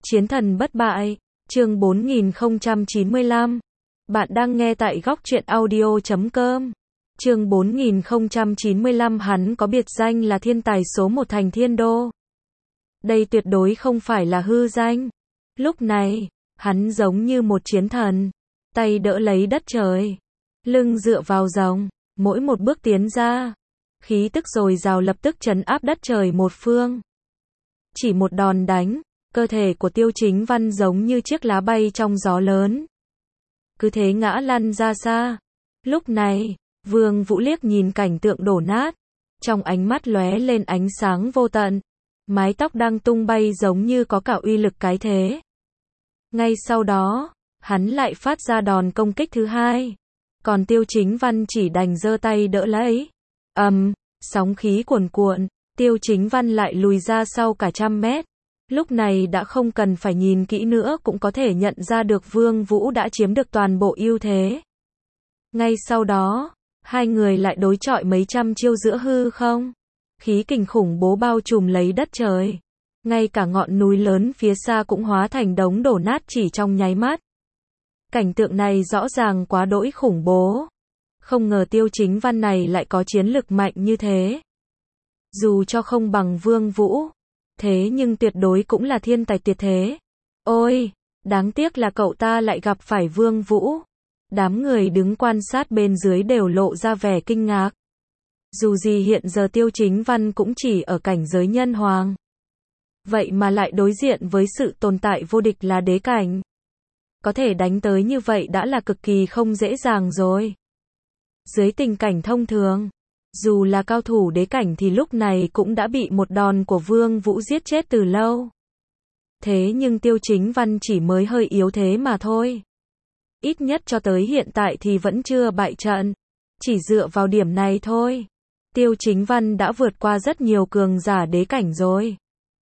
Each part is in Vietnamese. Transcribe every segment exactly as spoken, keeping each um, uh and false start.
Chiến thần bất bại, chương bốn nghìn không trăm chín mươi lăm. Bạn đang nghe tại góc truyện audio chấm com. Chương bốn nghìn không trăm chín mươi lăm hắn có biệt danh là thiên tài số một thành thiên đô. Đây tuyệt đối không phải là hư danh. Lúc này, hắn giống như một chiến thần, tay đỡ lấy đất trời, lưng dựa vào rồng, mỗi một bước tiến ra, khí tức dồi dào lập tức trấn áp đất trời một phương. Chỉ một đòn đánh, cơ thể của Tiêu Chính Văn giống như chiếc lá bay trong gió lớn, cứ thế ngã lăn ra xa. Lúc này, Vương Vũ liếc nhìn cảnh tượng đổ nát, trong ánh mắt lóe lên ánh sáng vô tận, mái tóc đang tung bay giống như có cả uy lực cái thế. Ngay sau đó, hắn lại phát ra đòn công kích thứ hai, còn Tiêu Chính Văn chỉ đành giơ tay đỡ lấy. Ầm, um, sóng khí cuồn cuộn, Tiêu Chính Văn lại lùi ra sau cả trăm mét. Lúc này đã không cần phải nhìn kỹ nữa cũng có thể nhận ra được Vương Vũ đã chiếm được toàn bộ ưu thế. Ngay sau đó, hai người lại đối chọi mấy trăm chiêu giữa hư không. Khí kình khủng bố bao trùm lấy đất trời. Ngay cả ngọn núi lớn phía xa cũng hóa thành đống đổ nát chỉ trong nháy mắt. Cảnh tượng này rõ ràng quá đỗi khủng bố. Không ngờ Tiêu Chính Văn này lại có chiến lực mạnh như thế. Dù cho không bằng Vương Vũ, thế nhưng tuyệt đối cũng là thiên tài tuyệt thế. Ôi, đáng tiếc là cậu ta lại gặp phải Vương Vũ. Đám người đứng quan sát bên dưới đều lộ ra vẻ kinh ngạc. Dù gì hiện giờ Tiêu Chính Văn cũng chỉ ở cảnh giới nhân hoàng. Vậy mà lại đối diện với sự tồn tại vô địch là đế cảnh. Có thể đánh tới như vậy đã là cực kỳ không dễ dàng rồi. Dưới tình cảnh thông thường, dù là cao thủ đế cảnh thì lúc này cũng đã bị một đòn của Vương Vũ giết chết từ lâu. Thế nhưng Tiêu Chính Văn chỉ mới hơi yếu thế mà thôi. Ít nhất cho tới hiện tại thì vẫn chưa bại trận. Chỉ dựa vào điểm này thôi, Tiêu Chính Văn đã vượt qua rất nhiều cường giả đế cảnh rồi.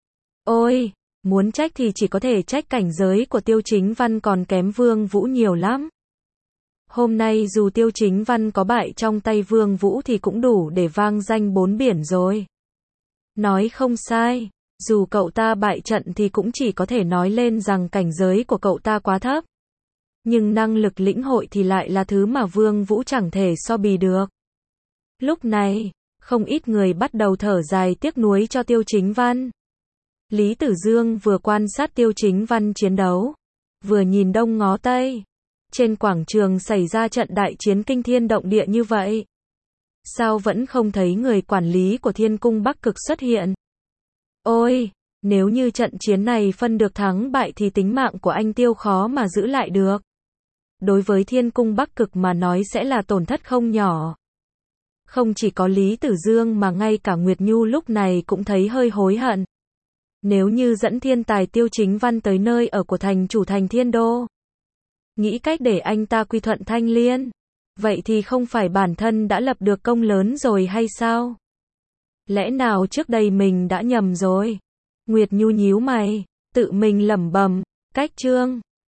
Ôi, muốn trách thì chỉ có thể trách cảnh giới của Tiêu Chính Văn còn kém Vương Vũ nhiều lắm. Hôm nay dù Tiêu Chính Văn có bại trong tay Vương Vũ thì cũng đủ để vang danh bốn biển rồi. Nói không sai, dù cậu ta bại trận thì cũng chỉ có thể nói lên rằng cảnh giới của cậu ta quá thấp. Nhưng năng lực lĩnh hội thì lại là thứ mà Vương Vũ chẳng thể so bì được. Lúc này, không ít người bắt đầu thở dài tiếc nuối cho Tiêu Chính Văn. Lý Tử Dương vừa quan sát Tiêu Chính Văn chiến đấu, vừa nhìn đông ngó tây. Trên quảng trường xảy ra trận đại chiến kinh thiên động địa như vậy. Sao vẫn không thấy người quản lý của Thiên Cung Bắc Cực xuất hiện? Ôi, nếu như trận chiến này phân được thắng bại thì tính mạng của anh Tiêu khó mà giữ lại được. Đối với Thiên Cung Bắc Cực mà nói sẽ là tổn thất không nhỏ. Không chỉ có Lý Tử Dương mà ngay cả Nguyệt Nhu lúc này cũng thấy hơi hối hận. Nếu như dẫn thiên tài Tiêu Chính Văn tới nơi ở của thành chủ thành Thiên Đô, nghĩ cách để anh ta quy thuận Thanh Liên, vậy thì không phải bản thân đã lập được công lớn rồi hay sao? Lẽ nào trước đây mình đã nhầm rồi? Nguyệt Nhu nhíu mày, tự mình lẩm bẩm, cách chương